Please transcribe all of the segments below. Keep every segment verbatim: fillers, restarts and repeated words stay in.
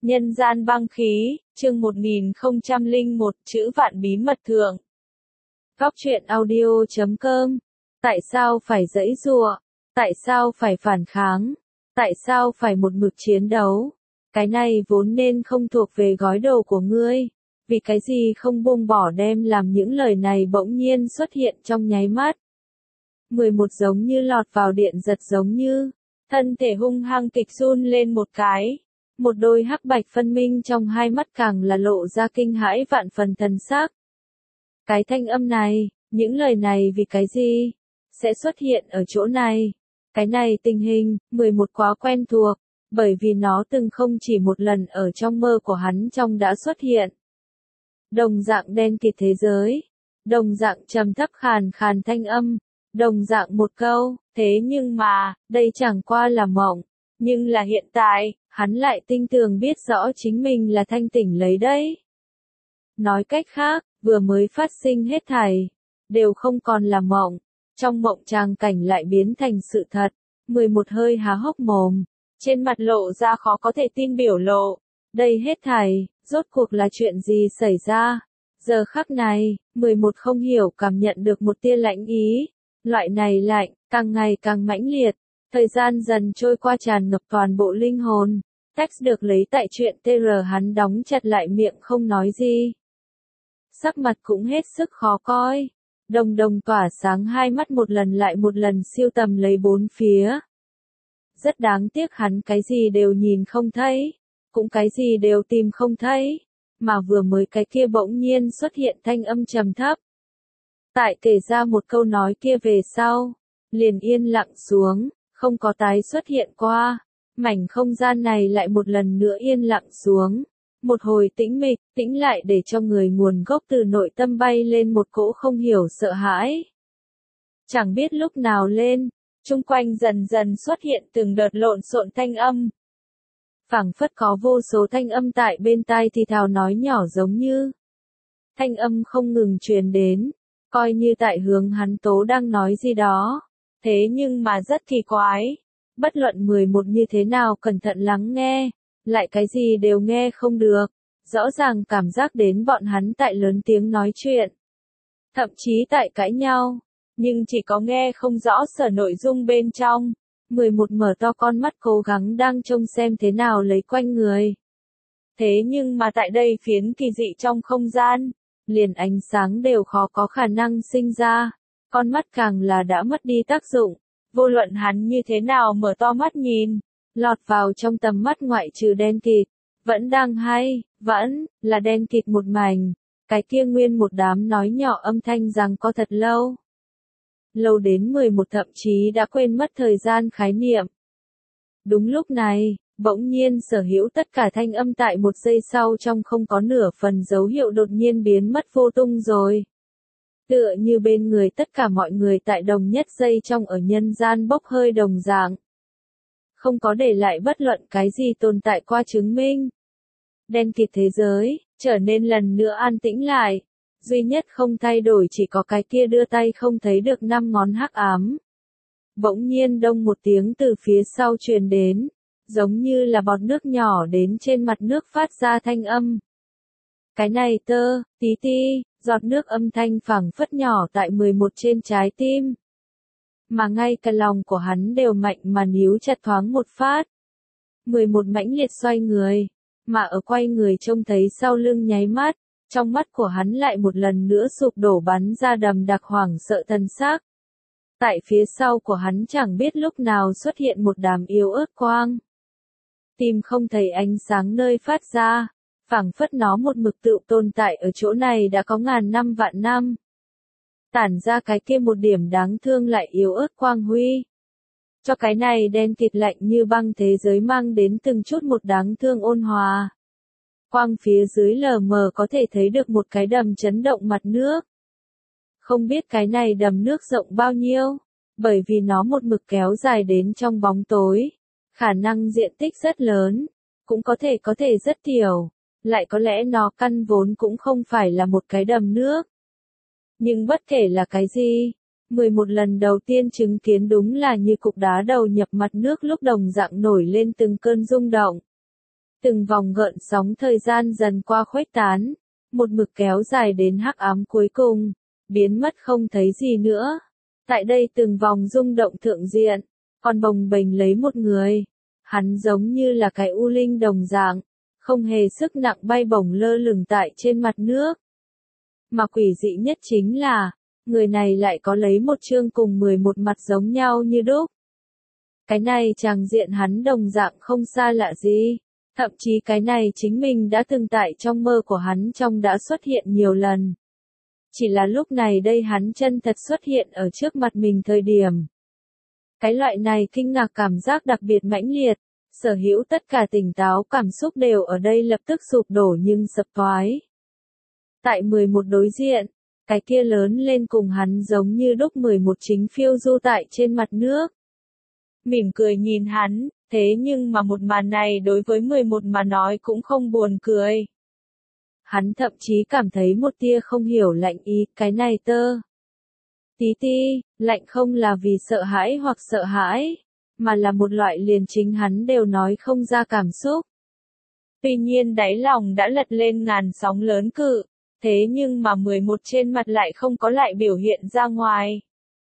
Nhân gian băng khí, chương một nghìn không trăm lẻ một, chữ vạn bí mật thượng. Góc truyện audio chấm com. Tại sao phải giãy giụa? Tại sao phải phản kháng? Tại sao phải một mực chiến đấu? Cái này vốn nên không thuộc về gói đồ của ngươi. Vì cái gì không buông bỏ đem làm những lời này bỗng nhiên xuất hiện trong nháy mắt. mười một giống như lọt vào điện giật giống như. Thân thể hung hăng kịch run lên một cái. Một đôi hắc bạch phân minh trong hai mắt càng là lộ ra kinh hãi vạn phần thần sắc. Cái thanh âm này, những lời này vì cái gì? Sẽ xuất hiện ở chỗ này. Cái này tình hình, mười một quá quen thuộc, bởi vì nó từng không chỉ một lần ở trong mơ của hắn trong đã xuất hiện. Đồng dạng đen kịt thế giới, đồng dạng trầm thấp khàn khàn thanh âm, đồng dạng một câu, thế nhưng mà, đây chẳng qua là mộng, nhưng là hiện tại, hắn lại tinh tường biết rõ chính mình là thanh tỉnh lấy đấy. Nói cách khác, vừa mới phát sinh hết thảy, đều không còn là mộng, trong mộng tràng cảnh lại biến thành sự thật. mười một hơi há hốc mồm, trên mặt lộ ra khó có thể tin biểu lộ, đây hết thảy, rốt cuộc là chuyện gì xảy ra? Giờ khắc này, mười một không hiểu cảm nhận được một tia lạnh ý, loại này lạnh, càng ngày càng mãnh liệt, thời gian dần trôi qua tràn ngập toàn bộ linh hồn. Text được lấy tại chuyện tê rờ hắn đóng chặt lại miệng không nói gì. Sắc mặt cũng hết sức khó coi. Đồng đồng tỏa sáng hai mắt một lần lại một lần siêu tầm lấy bốn phía. Rất đáng tiếc hắn cái gì đều nhìn không thấy. Cũng cái gì đều tìm không thấy. Mà vừa mới cái kia bỗng nhiên xuất hiện thanh âm trầm thấp. Tại kể ra một câu nói kia về sau. Liền yên lặng xuống, không có tái xuất hiện qua. Mảnh không gian này lại một lần nữa yên lặng xuống. Một hồi tĩnh mịch, tĩnh lại để cho người nguồn gốc từ nội tâm bay lên một cỗ không hiểu sợ hãi. Chẳng biết lúc nào lên, chung quanh dần dần xuất hiện từng đợt lộn xộn thanh âm. Phảng phất có vô số thanh âm tại bên tai thì thào nói nhỏ giống như. Thanh âm không ngừng truyền đến, coi như tại hướng hắn tố đang nói gì đó. Thế nhưng mà rất kỳ quái. Bất luận mười một như thế nào cẩn thận lắng nghe, lại cái gì đều nghe không được, rõ ràng cảm giác đến bọn hắn tại lớn tiếng nói chuyện. Thậm chí tại cãi nhau, nhưng chỉ có nghe không rõ sở nội dung bên trong. mười một mở to con mắt cố gắng đang trông xem thế nào lấy quanh người. Thế nhưng mà tại đây phiến kỳ dị trong không gian, liền ánh sáng đều khó có khả năng sinh ra, con mắt càng là đã mất đi tác dụng. Vô luận hắn như thế nào mở to mắt nhìn, lọt vào trong tầm mắt ngoại trừ đen kịt, vẫn đang hay, vẫn, là đen kịt một mảnh, cái kia nguyên một đám nói nhỏ âm thanh rằng có thật lâu. Lâu đến mười một thậm chí đã quên mất thời gian khái niệm. Đúng lúc này, bỗng nhiên sở hữu tất cả thanh âm tại một giây sau trong không có nửa phần dấu hiệu đột nhiên biến mất vô tung rồi. Tựa như bên người tất cả mọi người tại đồng nhất giây trong ở nhân gian bốc hơi đồng dạng. Không có để lại bất luận cái gì tồn tại qua chứng minh. Đen kịt thế giới, trở nên lần nữa an tĩnh lại. Duy nhất không thay đổi chỉ có cái kia đưa tay không thấy được năm ngón hắc ám. Bỗng nhiên đông một tiếng từ phía sau truyền đến, giống như là bọt nước nhỏ đến trên mặt nước phát ra thanh âm. Cái này tơ, tí ti, giọt nước âm thanh phảng phất nhỏ tại mười một trên trái tim. Mà ngay cả lòng của hắn đều mạnh mà níu chặt thoáng một phát. mười một mãnh liệt xoay người, mà ở quay người trông thấy sau lưng nháy mắt, trong mắt của hắn lại một lần nữa sụp đổ bắn ra đầm đặc hoảng sợ thần sắc. Tại phía sau của hắn chẳng biết lúc nào xuất hiện một đám yếu ớt quang. Tìm không thấy ánh sáng nơi phát ra. Phảng phất nó một mực tự tồn tại ở chỗ này đã có ngàn năm vạn năm. Tản ra cái kia một điểm đáng thương lại yếu ớt quang huy. Cho cái này đen kịt lạnh như băng thế giới mang đến từng chút một đáng thương ôn hòa. Quang phía dưới lờ mờ có thể thấy được một cái đầm chấn động mặt nước. Không biết cái này đầm nước rộng bao nhiêu, bởi vì nó một mực kéo dài đến trong bóng tối. Khả năng diện tích rất lớn, cũng có thể có thể rất tiểu. Lại có lẽ nó căn vốn cũng không phải là một cái đầm nước. Nhưng bất kể là cái gì, mười một lần đầu tiên chứng kiến đúng là như cục đá đầu nhập mặt nước lúc đồng dạng nổi lên từng cơn rung động. Từng vòng gợn sóng thời gian dần qua khuếch tán, một mực kéo dài đến hắc ám cuối cùng, biến mất không thấy gì nữa. Tại đây từng vòng rung động thượng diện, còn bồng bềnh lấy một người. Hắn giống như là cái u linh đồng dạng, không hề sức nặng bay bổng lơ lửng tại trên mặt nước. Mà quỷ dị nhất chính là, người này lại có lấy một trương cùng mười một mặt giống nhau như đúc. Cái này chàng diện hắn đồng dạng không xa lạ gì, thậm chí cái này chính mình đã từng tại trong mơ của hắn trong đã xuất hiện nhiều lần. Chỉ là lúc này đây hắn chân thật xuất hiện ở trước mặt mình thời điểm. Cái loại này kinh ngạc cảm giác đặc biệt mãnh liệt, sở hữu tất cả tỉnh táo cảm xúc đều ở đây lập tức sụp đổ nhưng sập toái. Tại mười một đối diện, cái kia lớn lên cùng hắn giống như đúc mười một chính phiêu du tại trên mặt nước. Mỉm cười nhìn hắn, thế nhưng mà một màn này đối với mười một mà nói cũng không buồn cười. Hắn thậm chí cảm thấy một tia không hiểu lạnh ý, cái này tơ. Tí ti, lạnh không là vì sợ hãi hoặc sợ hãi, mà là một loại liền chính hắn đều nói không ra cảm xúc. Tuy nhiên đáy lòng đã lật lên ngàn sóng lớn cự, thế nhưng mà mười một trên mặt lại không có lại biểu hiện ra ngoài.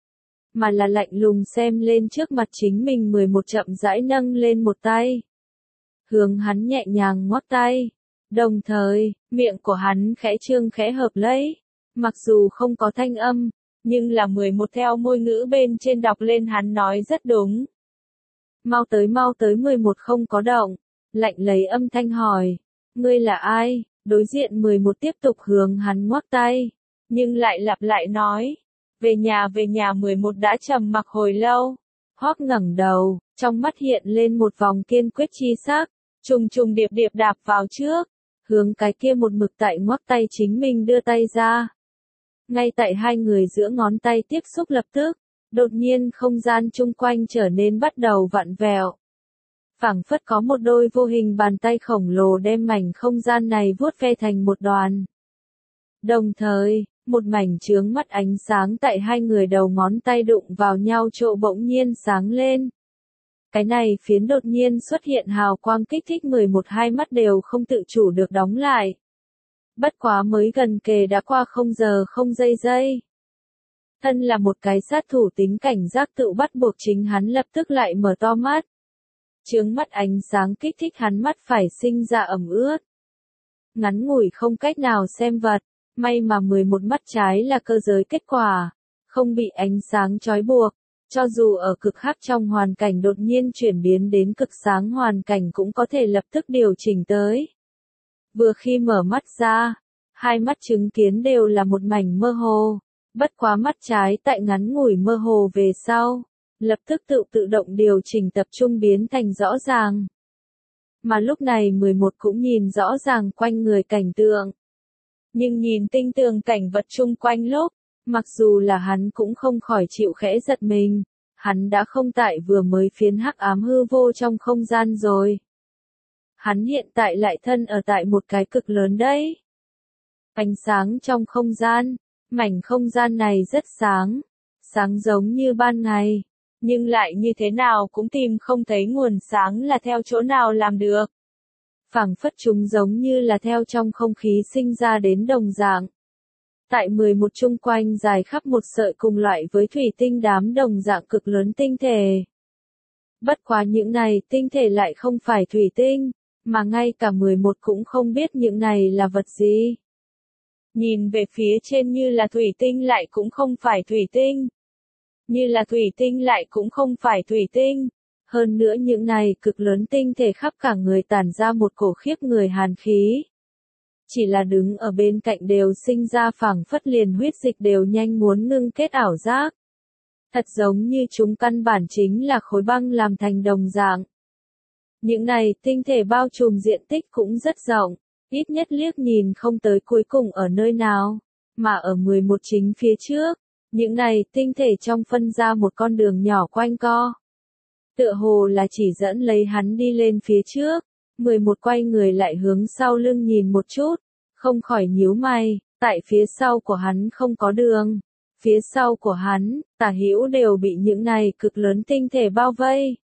Mà là lạnh lùng xem lên trước mặt chính mình mười một chậm rãi nâng lên một tay. Hướng hắn nhẹ nhàng ngoắc tay. Đồng thời, miệng của hắn khẽ trương khẽ hợp lấy. Mặc dù không có thanh âm, nhưng là mười một theo môi ngữ bên trên đọc lên hắn nói rất đúng. Mau tới mau tới mười một không có động. Lạnh lấy âm thanh hỏi. Ngươi là ai? Đối diện mười một tiếp tục hướng hắn ngoắc tay. Nhưng lại lặp lại nói. Về nhà về nhà mười một đã trầm mặc hồi lâu. Hoắc ngẩng đầu, trong mắt hiện lên một vòng kiên quyết chi sắc. Trùng trùng điệp điệp đạp vào trước. Hướng cái kia một mực tại ngoắc tay chính mình đưa tay ra. Ngay tại hai người giữa ngón tay tiếp xúc lập tức, đột nhiên không gian chung quanh trở nên bắt đầu vặn vẹo. Phảng phất có một đôi vô hình bàn tay khổng lồ đem mảnh không gian này vuốt ve thành một đoàn. Đồng thời, một mảnh chướng mắt ánh sáng tại hai người đầu ngón tay đụng vào nhau chỗ bỗng nhiên sáng lên. Cái này phiến đột nhiên xuất hiện hào quang kích thích mười một hai mắt đều không tự chủ được đóng lại. Bất quá mới gần kề đã qua không giờ không giây giây. Thân là một cái sát thủ tính cảnh giác tự bắt buộc chính hắn lập tức lại mở to mắt. Chướng mắt ánh sáng kích thích hắn mắt phải sinh ra ẩm ướt. Ngắn ngủi không cách nào xem vật, may mà mười một mắt trái là cơ giới kết quả, không bị ánh sáng trói buộc. Cho dù ở cực hắc trong hoàn cảnh đột nhiên chuyển biến đến cực sáng hoàn cảnh cũng có thể lập tức điều chỉnh tới. Vừa khi mở mắt ra, hai mắt chứng kiến đều là một mảnh mơ hồ, bất quá mắt trái tại ngắn ngủi mơ hồ về sau, lập tức tự tự động điều chỉnh tập trung biến thành rõ ràng. Mà lúc này mười một cũng nhìn rõ ràng quanh người cảnh tượng. Nhưng nhìn tinh tường cảnh vật chung quanh lúc, mặc dù là hắn cũng không khỏi chịu khẽ giật mình, hắn đã không tại vừa mới phiến hắc ám hư vô trong không gian rồi. Hắn hiện tại lại thân ở tại một cái cực lớn đấy. Ánh sáng trong không gian, mảnh không gian này rất sáng, sáng giống như ban ngày, nhưng lại như thế nào cũng tìm không thấy nguồn sáng là theo chỗ nào làm được. Phảng phất chúng giống như là theo trong không khí sinh ra đến đồng dạng. Tại mười một chung quanh dài khắp một sợi cùng loại với thủy tinh đám đồng dạng cực lớn tinh thể. Bất quá những này tinh thể lại không phải thủy tinh, mà ngay cả mười một cũng không biết những này là vật gì. Nhìn về phía trên như là thủy tinh lại cũng không phải thủy tinh. Như là thủy tinh lại cũng không phải thủy tinh. Hơn nữa những này cực lớn tinh thể khắp cả người tản ra một cổ khiếp người hàn khí. Chỉ là đứng ở bên cạnh đều sinh ra phảng phất liền huyết dịch đều nhanh muốn ngưng kết ảo giác. Thật giống như chúng căn bản chính là khối băng làm thành đồng dạng. Những này tinh thể bao trùm diện tích cũng rất rộng, ít nhất liếc nhìn không tới cuối cùng ở nơi nào, mà ở mười một chính phía trước, những này tinh thể trong phân ra một con đường nhỏ quanh co. Tựa hồ là chỉ dẫn lấy hắn đi lên phía trước, mười một quay người lại hướng sau lưng nhìn một chút, không khỏi nhíu mày, tại phía sau của hắn không có đường. Phía sau của hắn, tả hữu đều bị những này cực lớn tinh thể bao vây,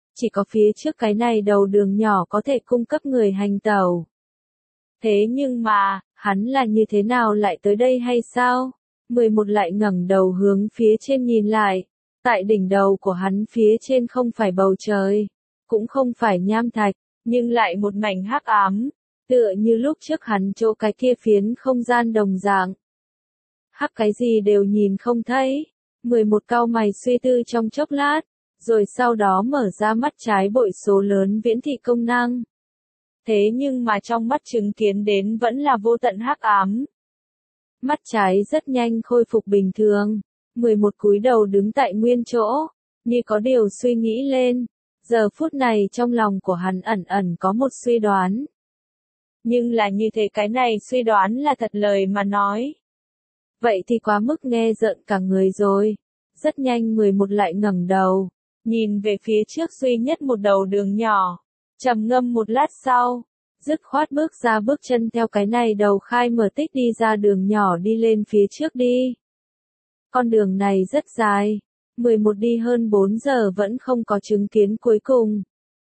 chỉ có phía trước cái này đầu đường nhỏ có thể cung cấp người hành tẩu. Thế nhưng mà, hắn là như thế nào lại tới đây hay sao? mười một lại ngẩng đầu hướng phía trên nhìn lại. Tại đỉnh đầu của hắn phía trên không phải bầu trời, cũng không phải nham thạch, nhưng lại một mảnh hắc ám, tựa như lúc trước hắn chỗ cái kia phiến không gian đồng dạng. Hắc cái gì đều nhìn không thấy. mười một cau mày suy tư trong chốc lát, rồi sau đó mở ra mắt trái bội số lớn viễn thị công năng. Thế nhưng mà trong mắt chứng kiến đến vẫn là vô tận hắc ám. Mắt trái rất nhanh khôi phục bình thường. mười một cúi đầu đứng tại nguyên chỗ, như có điều suy nghĩ lên. Giờ phút này trong lòng của hắn ẩn ẩn có một suy đoán. Nhưng là như thế cái này suy đoán là thật lời mà nói. Vậy thì quá mức nghe rợn cả người rồi. Rất nhanh mười một lại ngẩng đầu, nhìn về phía trước duy nhất một đầu đường nhỏ. Trầm ngâm một lát sau, dứt khoát bước ra bước chân theo cái này đầu khai mở tích đi ra đường nhỏ đi lên phía trước đi. Con đường này rất dài, mười một đi hơn bốn giờ vẫn không có chứng kiến cuối cùng.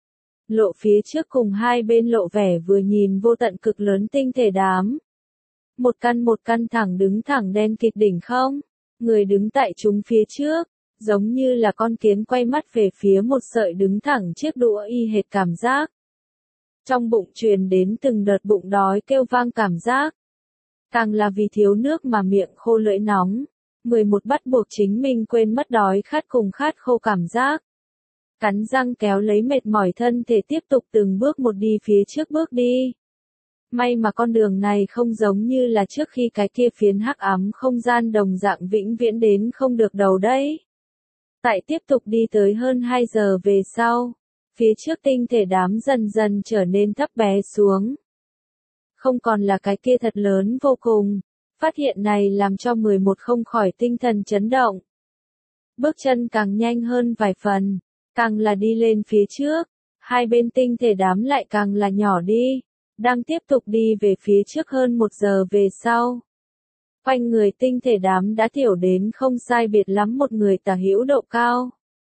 Lộ phía trước cùng hai bên lộ vẻ vừa nhìn vô tận cực lớn tinh thể đám. Một căn một căn thẳng đứng thẳng đen kịt đỉnh không, người đứng tại chúng phía trước, giống như là con kiến quay mắt về phía một sợi đứng thẳng chiếc đũa y hệt cảm giác. Trong bụng truyền đến từng đợt bụng đói kêu vang cảm giác. Càng là vì thiếu nước mà miệng khô lưỡi nóng. mười một bắt buộc chính mình quên mất đói khát cùng khát khô cảm giác. Cắn răng kéo lấy mệt mỏi thân thể tiếp tục từng bước một đi phía trước bước đi. May mà con đường này không giống như là trước khi cái kia phiến hắc ám không gian đồng dạng vĩnh viễn đến không được đầu đấy. Tại tiếp tục đi tới hơn hai giờ về sau, phía trước tinh thể đám dần dần trở nên thấp bé xuống. Không còn là cái kia thật lớn vô cùng. Phát hiện này làm cho mười một không khỏi tinh thần chấn động. Bước chân càng nhanh hơn vài phần, càng là đi lên phía trước, hai bên tinh thể đám lại càng là nhỏ đi, đang tiếp tục đi về phía trước hơn một giờ về sau. Quanh người tinh thể đám đã thiểu đến không sai biệt lắm một người tả hữu độ cao.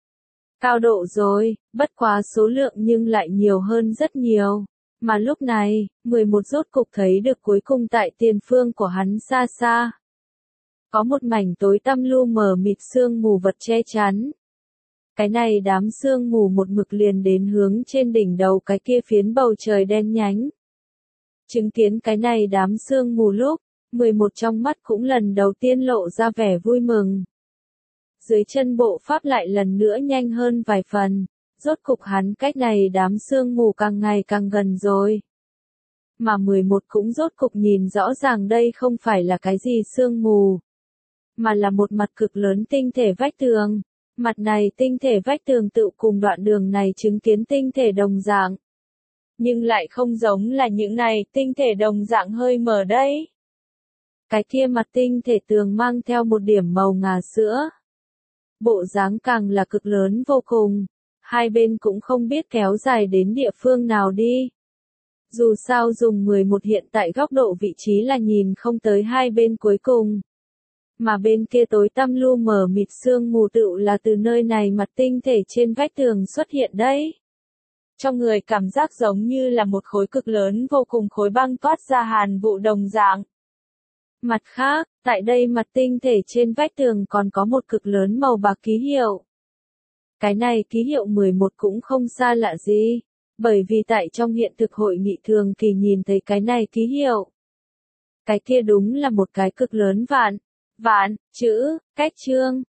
Cao độ rồi, bất quá số lượng nhưng lại nhiều hơn rất nhiều. Mà lúc này, mười một rốt cục thấy được cuối cùng tại tiền phương của hắn xa xa. Có một mảnh tối tăm lu mờ mịt sương mù vật che chắn. Cái này đám sương mù một mực liền đến hướng trên đỉnh đầu cái kia phiến bầu trời đen nhánh. Chứng kiến cái này đám sương mù lúc, mười một trong mắt cũng lần đầu tiên lộ ra vẻ vui mừng. Dưới chân bộ pháp lại lần nữa nhanh hơn vài phần. Rốt cục hắn cách này đám sương mù càng ngày càng gần rồi. Mà mười một cũng rốt cục nhìn rõ ràng đây không phải là cái gì sương mù, mà là một mặt cực lớn tinh thể vách tường. Mặt này tinh thể vách tường tự cùng đoạn đường này chứng kiến tinh thể đồng dạng. Nhưng lại không giống là những này tinh thể đồng dạng hơi mở đấy. Cái kia mặt tinh thể tường mang theo một điểm màu ngà sữa. Bộ dáng càng là cực lớn vô cùng. Hai bên cũng không biết kéo dài đến địa phương nào đi. Dù sao dùng mười một hiện tại góc độ vị trí là nhìn không tới hai bên cuối cùng. Mà bên kia tối tăm lu mờ mịt sương mù tựu là từ nơi này mặt tinh thể trên vách tường xuất hiện đấy. Trong người cảm giác giống như là một khối cực lớn vô cùng khối băng toát ra hàn vụ đồng dạng. Mặt khác, tại đây mặt tinh thể trên vách tường còn có một cực lớn màu bạc ký hiệu. Cái này ký hiệu mười một cũng không xa lạ gì, bởi vì tại trong hiện thực hội nghị thường kỳ nhìn thấy cái này ký hiệu. Cái kia đúng là một cái cực lớn vạn, vạn, chữ, cách chương,